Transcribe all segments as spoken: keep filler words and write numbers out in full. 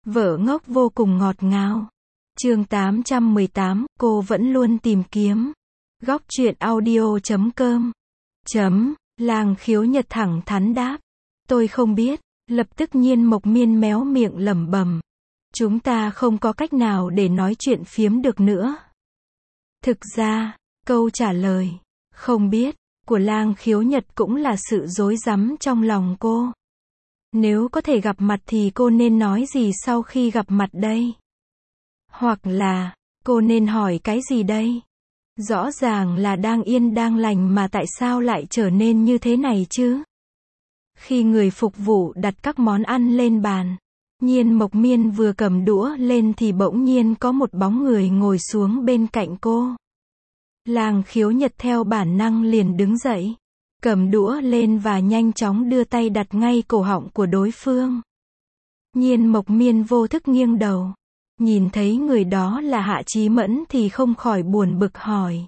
Vợ ngốc vô cùng ngọt ngào. Chương tám trăm mười tám, cô vẫn luôn tìm kiếm. Góc truyện audio chấm com. Chấm, Lang Khiếu Nhật thẳng thắn đáp. Tôi không biết. Lập tức Nhiên Mộc Miên méo miệng lẩm bẩm. Chúng ta không có cách nào để nói chuyện phiếm được nữa. Thực ra, câu trả lời, không biết, của Lang Khiếu Nhật cũng là sự rối rắm trong lòng cô. Nếu có thể gặp mặt thì cô nên nói gì sau khi gặp mặt đây? Hoặc là, cô nên hỏi cái gì đây? Rõ ràng là đang yên đang lành mà tại sao lại trở nên như thế này chứ? Khi người phục vụ đặt các món ăn lên bàn, Nhiên Mộc Miên vừa cầm đũa lên thì bỗng nhiên có một bóng người ngồi xuống bên cạnh cô. Lang Khiếu Nhật theo bản năng liền đứng dậy, cầm đũa lên và nhanh chóng đưa tay đặt ngay cổ họng của đối phương. Nhiên Mộc Miên vô thức nghiêng đầu, nhìn thấy người đó là Hạ Chí Mẫn thì không khỏi buồn bực hỏi.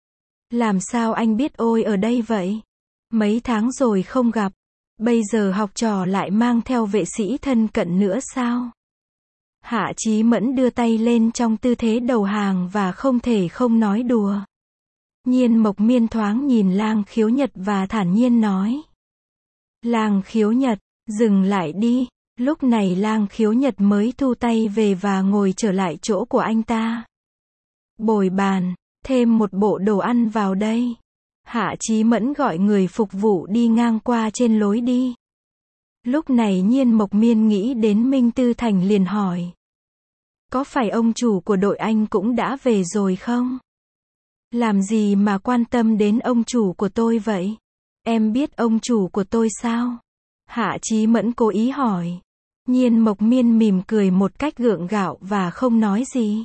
Làm sao anh biết ôi ở đây vậy? Mấy tháng rồi không gặp, bây giờ học trò lại mang theo vệ sĩ thân cận nữa sao? Hạ Chí Mẫn đưa tay lên trong tư thế đầu hàng và không thể không nói đùa. Nhiên Mộc Miên thoáng nhìn Lang Khiếu Nhật và thản nhiên nói. Lang Khiếu Nhật, dừng lại đi. Lúc này Lang Khiếu Nhật mới thu tay về và ngồi trở lại chỗ của anh ta. Bồi bàn, thêm một bộ đồ ăn vào đây. Hạ Chí Mẫn gọi người phục vụ đi ngang qua trên lối đi. Lúc này Nhiên Mộc Miên nghĩ đến Minh Tư Thành liền hỏi. Có phải ông chủ của đội anh cũng đã về rồi không? Làm gì mà quan tâm đến ông chủ của tôi vậy? Em biết ông chủ của tôi sao? Hạ Chí Mẫn cố ý hỏi. Nhiên Mộc Miên mỉm cười một cách gượng gạo và không nói gì.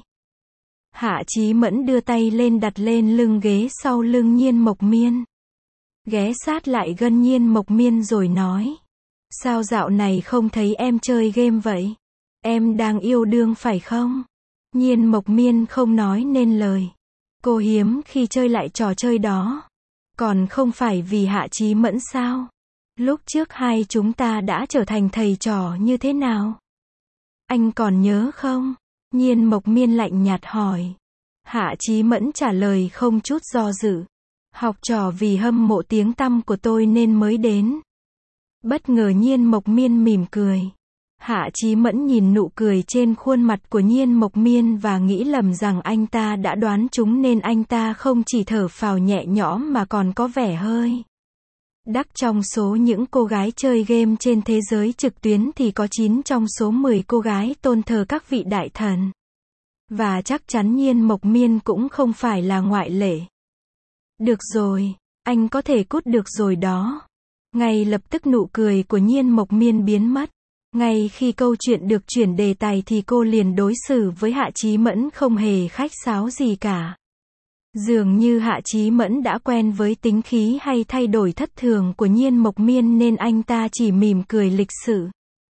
Hạ Chí Mẫn đưa tay lên đặt lên lưng ghế sau lưng Nhiên Mộc Miên. Ghé sát lại gần Nhiên Mộc Miên rồi nói. Sao dạo này không thấy em chơi game vậy? Em đang yêu đương phải không? Nhiên Mộc Miên không nói nên lời. Cô hiếm khi chơi lại trò chơi đó. Còn không phải vì Hạ Chí Mẫn sao? Lúc trước hai chúng ta đã trở thành thầy trò như thế nào? Anh còn nhớ không? Nhiên Mộc Miên lạnh nhạt hỏi. Hạ Chí Mẫn trả lời không chút do dự. Học trò vì hâm mộ tiếng tăm của tôi nên mới đến. Bất ngờ Nhiên Mộc Miên mỉm cười. Hạ Chí Mẫn nhìn nụ cười trên khuôn mặt của Nhiên Mộc Miên và nghĩ lầm rằng anh ta đã đoán trúng nên anh ta không chỉ thở phào nhẹ nhõm mà còn có vẻ hơi đắc. Trong số những cô gái chơi game trên thế giới trực tuyến thì có chín trong số mười cô gái tôn thờ các vị đại thần. Và chắc chắn Nhiên Mộc Miên cũng không phải là ngoại lệ. Được rồi, anh có thể cút được rồi đó. Ngay lập tức nụ cười của Nhiên Mộc Miên biến mất. Ngay khi câu chuyện được chuyển đề tài thì cô liền đối xử với Hạ Chí Mẫn không hề khách sáo gì cả. Dường như Hạ Chí Mẫn đã quen với tính khí hay thay đổi thất thường của Nhiên Mộc Miên nên anh ta chỉ mỉm cười lịch sự.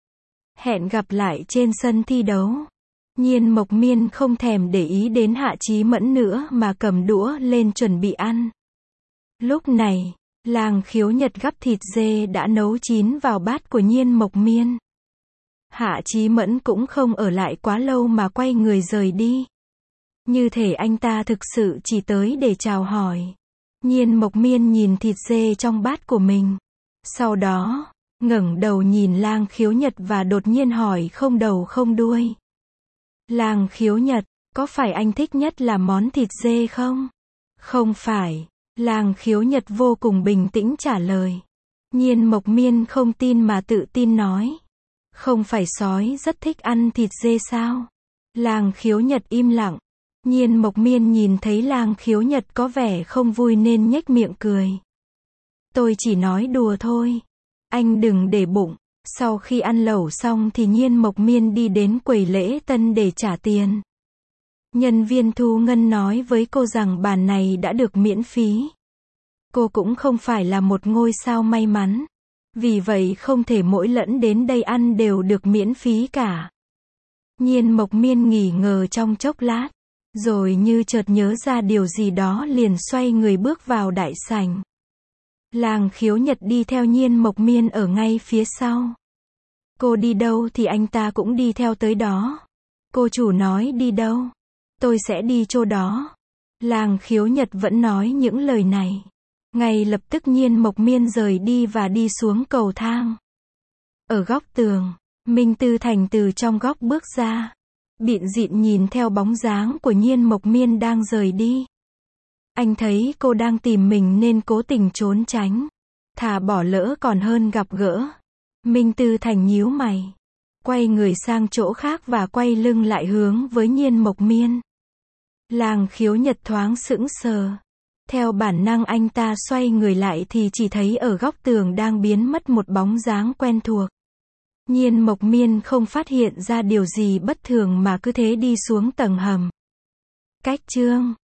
Hẹn gặp lại trên sân thi đấu. Nhiên Mộc Miên không thèm để ý đến Hạ Chí Mẫn nữa mà cầm đũa lên chuẩn bị ăn. Lúc này, Lang Khiếu Nhật gắp thịt dê đã nấu chín vào bát của Nhiên Mộc Miên. Hạ Chí Mẫn cũng không ở lại quá lâu mà quay người rời đi. Như thể anh ta thực sự chỉ tới để chào hỏi. Nhiên Mộc Miên nhìn thịt dê trong bát của mình. Sau đó, ngẩng đầu nhìn Lang Khiếu Nhật và đột nhiên hỏi không đầu không đuôi. Lang Khiếu Nhật, có phải anh thích nhất là món thịt dê không? Không phải. Lang Khiếu Nhật vô cùng bình tĩnh trả lời. Nhiên Mộc Miên không tin mà tự tin nói. Không phải sói rất thích ăn thịt dê sao? Lang Khiếu Nhật im lặng. Nhiên Mộc Miên nhìn thấy Lang Khiếu Nhật có vẻ không vui nên nhếch miệng cười. Tôi chỉ nói đùa thôi. Anh đừng để bụng. Sau khi ăn lẩu xong thì Nhiên Mộc Miên đi đến quầy lễ tân để trả tiền. Nhân viên thu ngân nói với cô rằng bàn này đã được miễn phí. Cô cũng không phải là một ngôi sao may mắn. Vì vậy không thể mỗi lần đến đây ăn đều được miễn phí cả. Nhiên Mộc Miên nghỉ ngờ trong chốc lát. Rồi như chợt nhớ ra điều gì đó liền xoay người bước vào đại sảnh. Lang Khiếu Nhật đi theo Nhiên Mộc Miên ở ngay phía sau. Cô đi đâu thì anh ta cũng đi theo tới đó. Cô chủ nói đi đâu, tôi sẽ đi chỗ đó. Làng Khiếu Nhật vẫn nói những lời này. Ngay lập tức Nhiên Mộc Miên rời đi và đi xuống cầu thang. Ở góc tường, Minh Tư Thành từ trong góc bước ra. Bịn dịn nhìn theo bóng dáng của Nhiên Mộc Miên đang rời đi. Anh thấy cô đang tìm mình nên cố tình trốn tránh. Thà bỏ lỡ còn hơn gặp gỡ. Minh Tư Thành nhíu mày. Quay người sang chỗ khác và quay lưng lại hướng với Nhiên Mộc Miên. Làng Khiếu Nhật thoáng sững sờ. Theo bản năng anh ta xoay người lại thì chỉ thấy ở góc tường đang biến mất một bóng dáng quen thuộc. Nhiên Mộc Miên không phát hiện ra điều gì bất thường mà cứ thế đi xuống tầng hầm. Cách chương